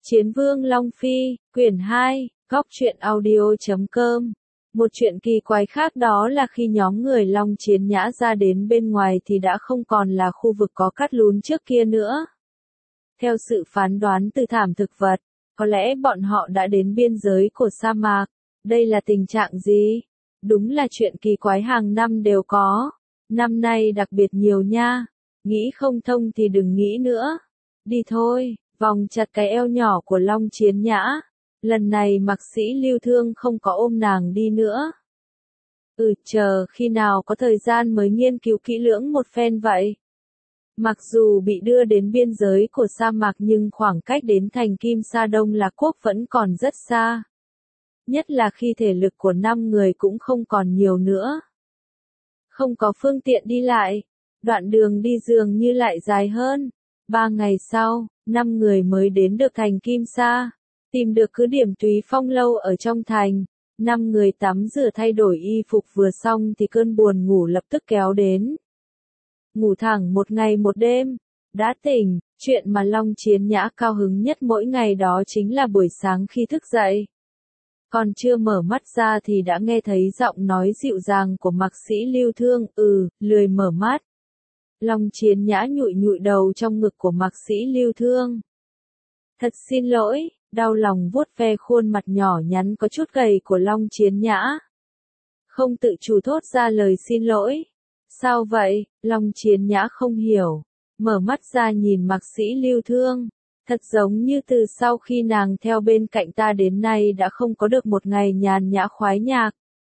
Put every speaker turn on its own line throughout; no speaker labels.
Chiến Vương Long Phi, quyển 2, góc truyện audio.com. Một chuyện kỳ quái khác đó là khi nhóm người Long Chiến Nhã ra đến bên ngoài thì đã không còn là khu vực có cát lún trước kia nữa. Theo sự phán đoán từ thảm thực vật, có lẽ bọn họ đã đến biên giới của sa mạc. Đây là tình trạng gì? Đúng là chuyện kỳ quái hàng năm đều có. Năm nay đặc biệt nhiều nha. Nghĩ không thông thì đừng nghĩ nữa. Đi thôi, vòng chặt cái eo nhỏ của Long Chiến Nhã. Lần này Mạc Sĩ Lưu Thương không có ôm nàng đi nữa. Chờ khi nào có thời gian mới nghiên cứu kỹ lưỡng một phen vậy. Mặc dù bị đưa đến biên giới của sa mạc nhưng khoảng cách đến thành Kim Sa Đông Lạc Quốc vẫn còn rất xa. Nhất là khi thể lực của 5 người cũng không còn nhiều nữa. Không có phương tiện đi lại, đoạn đường đi dường như lại dài hơn. 3 ngày sau, 5 người mới đến được thành Kim Sa, tìm được cứ điểm Túy Phong lâu ở trong thành. 5 người tắm rửa thay đổi y phục vừa xong thì cơn buồn ngủ lập tức kéo đến. Ngủ thẳng một ngày một đêm, đã tỉnh, chuyện mà Long Chiến Nhã cao hứng nhất mỗi ngày đó chính là buổi sáng khi thức dậy. Còn chưa mở mắt ra thì đã nghe thấy giọng nói dịu dàng của Mạc Sĩ Lưu Thương, lười mở mắt. Long Chiến Nhã nhụi nhụi đầu trong ngực của Mạc Sĩ Lưu Thương. Thật xin lỗi, đau lòng vuốt ve khuôn mặt nhỏ nhắn có chút gầy của Long Chiến Nhã. Không tự chủ thốt ra lời xin lỗi. Sao vậy? Long Chiến Nhã không hiểu. Mở mắt ra nhìn Mạc Sĩ Lưu Thương. Thật giống như từ sau khi nàng theo bên cạnh ta đến nay đã không có được một ngày nhàn nhã khoái nhạc.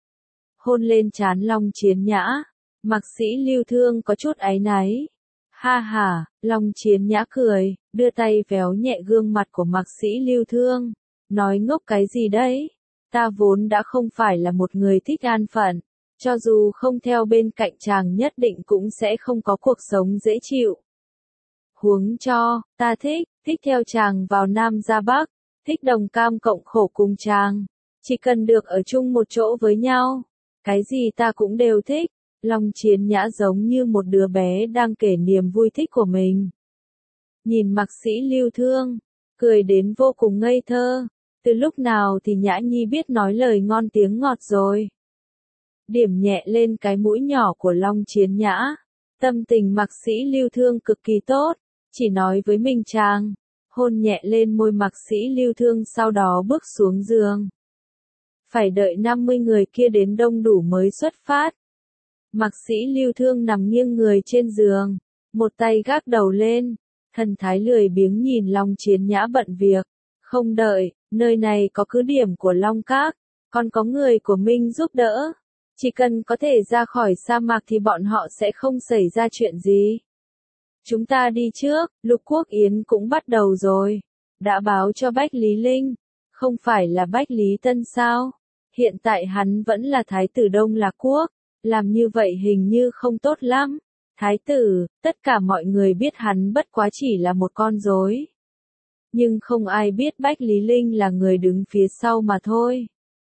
Hôn lên trán Long Chiến Nhã. Mạc Sĩ Lưu Thương có chút áy náy. Ha ha, Long Chiến Nhã cười, đưa tay véo nhẹ gương mặt của Mạc Sĩ Lưu Thương. Nói ngốc cái gì đấy? Ta vốn đã không phải là một người thích an phận. Cho dù không theo bên cạnh chàng nhất định cũng sẽ không có cuộc sống dễ chịu. Huống cho, ta thích theo chàng vào Nam ra Bắc, thích đồng cam cộng khổ cùng chàng. Chỉ cần được ở chung một chỗ với nhau. Cái gì ta cũng đều thích. Long Chiến Nhã giống như một đứa bé đang kể niềm vui thích của mình. Nhìn Mạc Sĩ Lưu Thương, cười đến vô cùng ngây thơ. Từ lúc nào thì Nhã Nhi biết nói lời ngon tiếng ngọt rồi. Điểm nhẹ lên cái mũi nhỏ của Long Chiến Nhã. Tâm tình Mạc Sĩ Lưu Thương cực kỳ tốt, chỉ nói với mình chàng. Hôn nhẹ lên môi Mạc Sĩ Lưu Thương sau đó bước xuống giường. Phải đợi 50 người kia đến đông đủ mới xuất phát. Mạc Sĩ Lưu Thương nằm nghiêng người trên giường, một tay gác đầu lên, thần thái lười biếng nhìn Long Chiến Nhã bận việc. Không đợi, nơi này có cứ điểm của Long Các, còn có người của Minh giúp đỡ. Chỉ cần có thể ra khỏi sa mạc thì bọn họ sẽ không xảy ra chuyện gì. Chúng ta đi trước, Lục Quốc Yến cũng bắt đầu rồi. Đã báo cho Bách Lý Linh, không phải là Bách Lý Tân sao? Hiện tại hắn vẫn là Thái tử Đông Lạc Quốc. Làm như vậy hình như không tốt lắm. Thái tử, tất cả mọi người biết hắn bất quá chỉ là một con rối. Nhưng không ai biết Bách Lý Linh là người đứng phía sau mà thôi.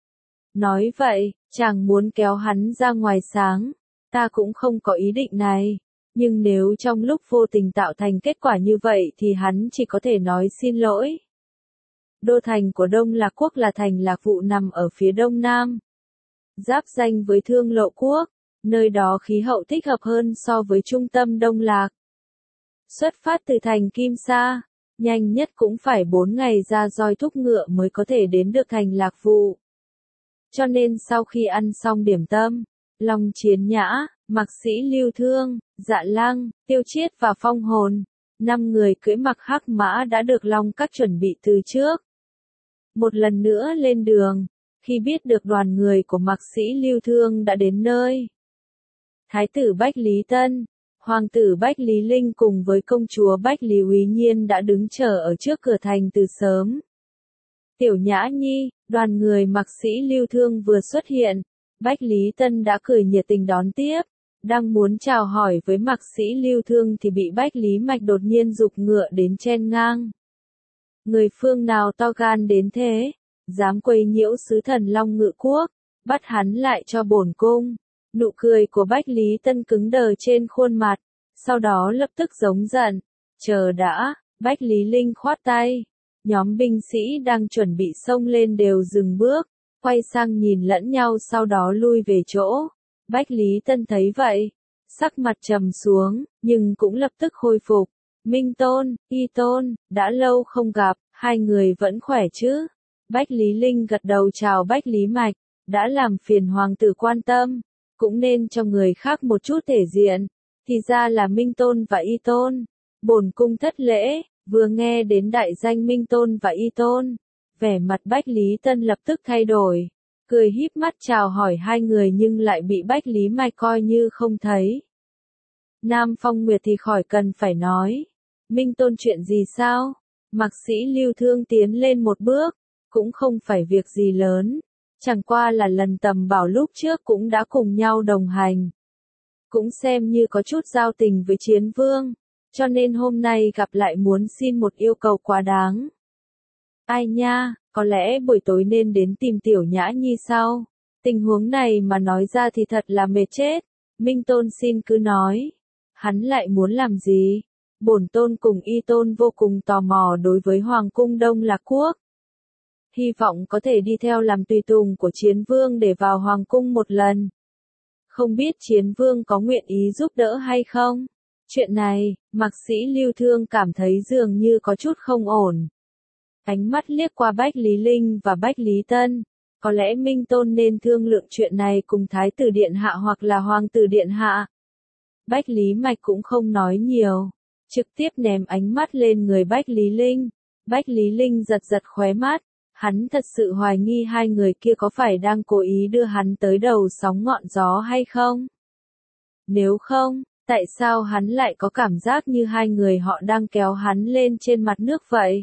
Nói vậy, chàng muốn kéo hắn ra ngoài sáng. Ta cũng không có ý định này. Nhưng nếu trong lúc vô tình tạo thành kết quả như vậy thì hắn chỉ có thể nói xin lỗi. Đô thành của Đông Lạc Quốc là thành Lạc Vụ nằm ở phía đông nam. Giáp ranh với Thương Lộ Quốc, nơi đó khí hậu thích hợp hơn so với trung tâm Đông Lạc. Xuất phát từ thành Kim Sa, nhanh nhất cũng phải 4 ngày ra roi thúc ngựa mới có thể đến được thành Lạc Vụ. Cho nên sau khi ăn xong điểm tâm, Long Chiến Nhã, Mạc Sĩ Lưu Thương, Dạ Lăng, Tiêu Chiết và Phong Hồn, 5 người cưỡi mặc hắc mã đã được Long Các chuẩn bị từ trước. Một lần nữa lên đường. Khi biết được đoàn người của Mạc Sĩ Lưu Thương đã đến nơi, Thái tử Bách Lý Tân, Hoàng tử Bách Lý Linh cùng với công chúa Bách Lý Úy Nhiên đã đứng chờ ở trước cửa thành từ sớm. Tiểu Nhã Nhi, đoàn người Mạc Sĩ Lưu Thương vừa xuất hiện, Bách Lý Tân đã cười nhiệt tình đón tiếp, đang muốn chào hỏi với Mạc Sĩ Lưu Thương thì bị Bách Lý Mạch đột nhiên giục ngựa đến chen ngang. Người phương nào to gan đến thế? Dám quấy nhiễu sứ thần Long Ngự Quốc, bắt hắn lại cho bổn cung. Nụ cười của Bách Lý Tân cứng đờ trên khuôn mặt, sau đó lập tức giống giận. Chờ đã, Bách Lý Linh khoát tay. Nhóm binh sĩ đang chuẩn bị xông lên đều dừng bước, quay sang nhìn lẫn nhau sau đó lui về chỗ. Bách Lý Tân thấy vậy, sắc mặt trầm xuống, nhưng cũng lập tức khôi phục. Minh Tôn, Y Tôn, đã lâu không gặp, hai người vẫn khỏe chứ? Bách Lý Linh gật đầu chào Bách Lý Mạch, đã làm phiền hoàng tử quan tâm, cũng nên cho người khác một chút thể diện, thì ra là Minh Tôn và Y Tôn. Bổn cung thất lễ, vừa nghe đến đại danh Minh Tôn và Y Tôn, vẻ mặt Bách Lý Tân lập tức thay đổi, cười híp mắt chào hỏi hai người nhưng lại bị Bách Lý Mạch coi như không thấy. Nam Phong Nguyệt thì khỏi cần phải nói. Minh Tôn chuyện gì sao? Mạc Sĩ Lưu Thương tiến lên một bước, cũng không phải việc gì lớn, chẳng qua là lần tầm bảo lúc trước cũng đã cùng nhau đồng hành. Cũng xem như có chút giao tình với Chiến Vương, cho nên hôm nay gặp lại muốn xin một yêu cầu quá đáng. Ai nha, có lẽ buổi tối nên đến tìm Tiểu Nhã Nhi sau. Tình huống này mà nói ra thì thật là mệt chết. Minh Tôn xin cứ nói. Hắn lại muốn làm gì? Bổn Tôn cùng Y Tôn vô cùng tò mò đối với Hoàng cung Đông Lạc Quốc. Hy vọng có thể đi theo làm tùy tùng của Chiến Vương để vào Hoàng cung một lần. Không biết Chiến Vương có nguyện ý giúp đỡ hay không? Chuyện này, Mạc Sĩ Lưu Thương cảm thấy dường như có chút không ổn. Ánh mắt liếc qua Bách Lý Linh và Bách Lý Tân. Có lẽ Minh Tôn nên thương lượng chuyện này cùng Thái tử Điện Hạ hoặc là Hoàng tử Điện Hạ. Bách Lý Mạch cũng không nói nhiều, trực tiếp ném ánh mắt lên người Bách Lý Linh. Bách Lý Linh giật giật khóe mắt, hắn thật sự hoài nghi hai người kia có phải đang cố ý đưa hắn tới đầu sóng ngọn gió hay không? Nếu không, tại sao hắn lại có cảm giác như hai người họ đang kéo hắn lên trên mặt nước vậy?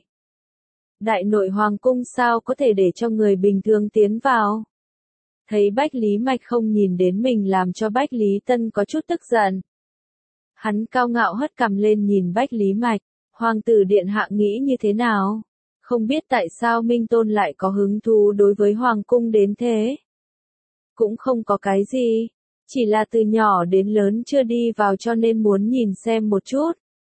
Đại nội hoàng cung sao có thể để cho người bình thường tiến vào? Thấy Bách Lý Mạch không nhìn đến mình làm cho Bách Lý Tân có chút tức giận. Hắn cao ngạo hất cằm lên nhìn Bách Lý Mạch, Hoàng tử Điện Hạ nghĩ như thế nào? Không biết tại sao Minh Tôn lại có hứng thú đối với Hoàng cung đến thế? Cũng không có cái gì, chỉ là từ nhỏ đến lớn chưa đi vào cho nên muốn nhìn xem một chút.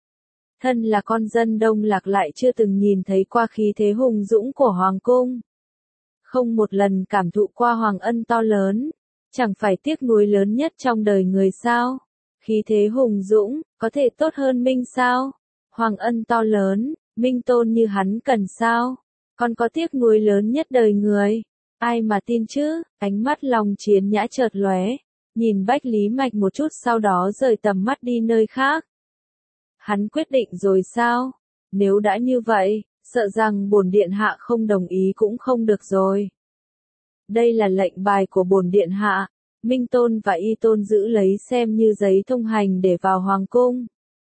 Thân là con dân Đông Lạc lại chưa từng nhìn thấy qua khí thế hùng dũng của Hoàng cung. Không một lần cảm thụ qua Hoàng ân to lớn, chẳng phải tiếc nuối lớn nhất trong đời người sao? Khí thế hùng dũng, có thể tốt hơn Minh sao? Hoàng ân to lớn, Minh Tôn như hắn cần sao? Còn có tiếc nuối lớn nhất đời người? Ai mà tin chứ? Ánh mắt Long Chiến Nhã chợt lóe, nhìn Bách Lý Mạch một chút sau đó rời tầm mắt đi nơi khác. Hắn quyết định rồi sao? Nếu đã như vậy, sợ rằng bổn điện hạ không đồng ý cũng không được rồi. Đây là lệnh bài của bổn điện hạ, Minh Tôn và Y Tôn giữ lấy xem như giấy thông hành để vào hoàng cung.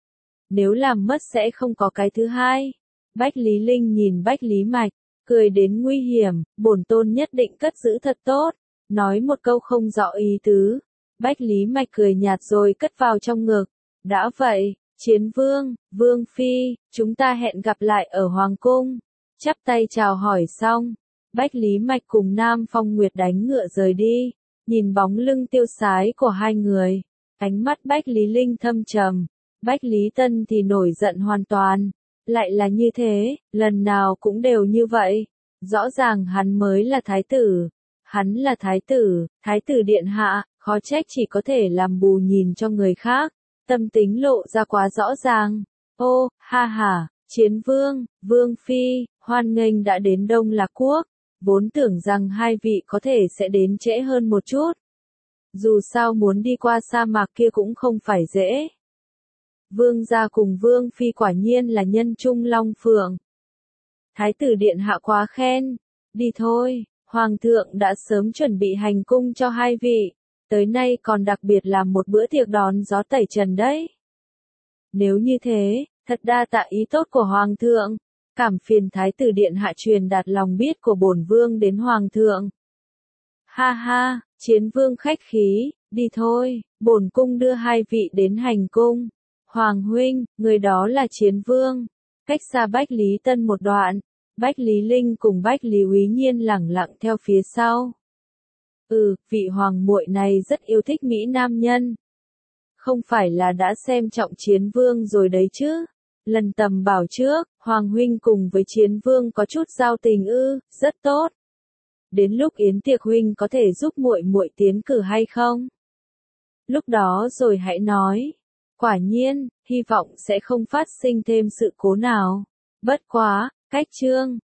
Nếu làm mất sẽ không có cái thứ hai. Bách Lý Linh nhìn Bách Lý Mạch, cười đến nguy hiểm, bổn Tôn nhất định cất giữ thật tốt, nói một câu không rõ ý tứ. Bách Lý Mạch cười nhạt rồi cất vào trong ngực. Đã vậy, Chiến Vương, Vương Phi, chúng ta hẹn gặp lại ở Hoàng cung. Chắp tay chào hỏi xong, Bách Lý Mạch cùng Nam Phong Nguyệt đánh ngựa rời đi, nhìn bóng lưng tiêu sái của hai người. Ánh mắt Bách Lý Linh thâm trầm, Bách Lý Tân thì nổi giận hoàn toàn. Lại là như thế, lần nào cũng đều như vậy. Rõ ràng hắn mới là thái tử. Hắn là thái tử điện hạ, khó trách chỉ có thể làm bù nhìn cho người khác. Tâm tính lộ ra quá rõ ràng. Ô, ha ha, Chiến Vương, Vương Phi, hoan nghênh đã đến Đông Lạc Quốc. Vốn tưởng rằng hai vị có thể sẽ đến trễ hơn một chút. Dù sao muốn đi qua sa mạc kia cũng không phải dễ. Vương gia cùng Vương Phi quả nhiên là nhân trung long phượng. Thái tử điện hạ quá khen. Đi thôi, Hoàng thượng đã sớm chuẩn bị hành cung cho hai vị. Tới nay còn đặc biệt làm một bữa tiệc đón gió tẩy trần đấy. Nếu như thế, thật đa tạ ý tốt của Hoàng thượng. Cảm phiền Thái tử điện hạ truyền đạt lòng biết của bổn vương đến Hoàng thượng. Ha ha, Chiến Vương khách khí, đi thôi, bổn cung đưa hai vị đến hành cung. Hoàng huynh, người đó là Chiến Vương. Cách xa Bách Lý Tân một đoạn, Bách Lý Linh cùng Bách Lý Úy Nhiên lẳng lặng theo phía sau. Vị hoàng muội này rất yêu thích mỹ nam nhân. Không phải là đã xem trọng Chiến Vương rồi đấy chứ? Lần Tầm bảo trước, Hoàng huynh cùng với Chiến Vương có chút giao tình ư, rất tốt. Đến lúc yến tiệc huynh có thể giúp muội muội tiến cử hay không? Lúc đó rồi hãy nói. Quả nhiên, hy vọng sẽ không phát sinh thêm sự cố nào. Bất quá, cách Trương